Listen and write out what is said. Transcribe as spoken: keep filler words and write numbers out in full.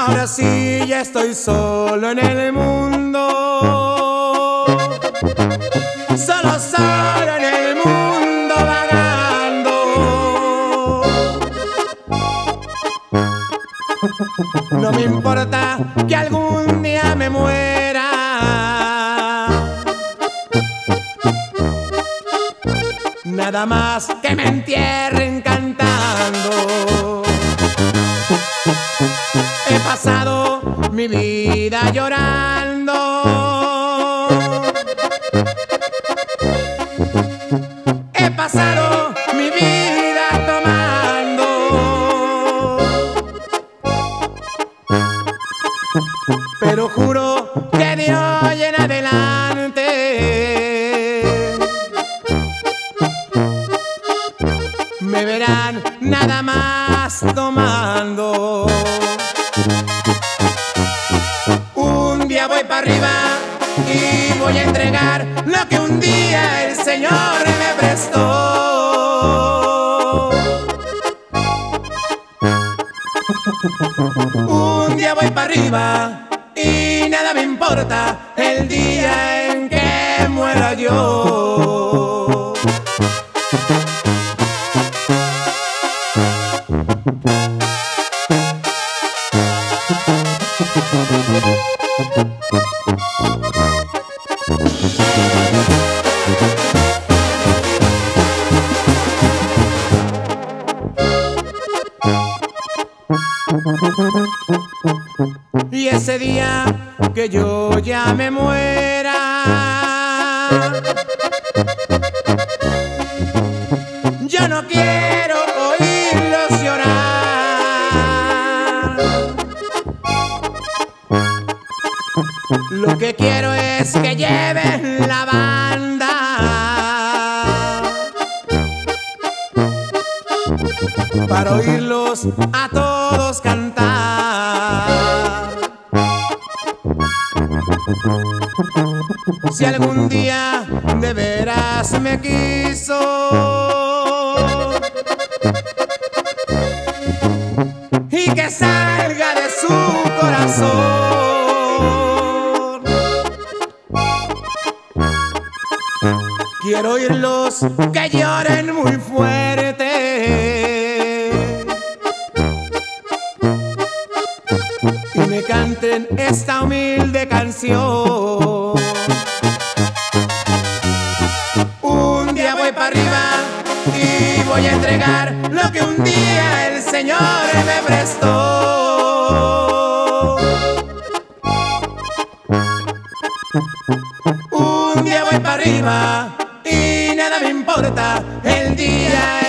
Ahora sí ya estoy solo en el mundo, solo, solo en el mundo vagando. No me importa que algún día me muera, nada más que me entierren cantando. He pasado mi vida llorando, he pasado mi vida tomando, pero juro que de hoy en adelante me verán nada más tomando. Un día voy para arriba y voy a entregar lo que un día el Señor me prestó. Un día voy para arriba y nada me importa el día en que muera yo. Y ese día que yo ya me muera, yo no quiero oírlos llorar. Lo que quiero es que lleven la banda para oírlos a todos cantar. Si algún día de veras me quiso y que salga de su corazón, quiero oírlos que lloren muy fuerte y me canten esta humilde canción. Un día voy para arriba y voy a entregar lo que un día el Señor me prestó. Un día voy para arriba y nada me importa el día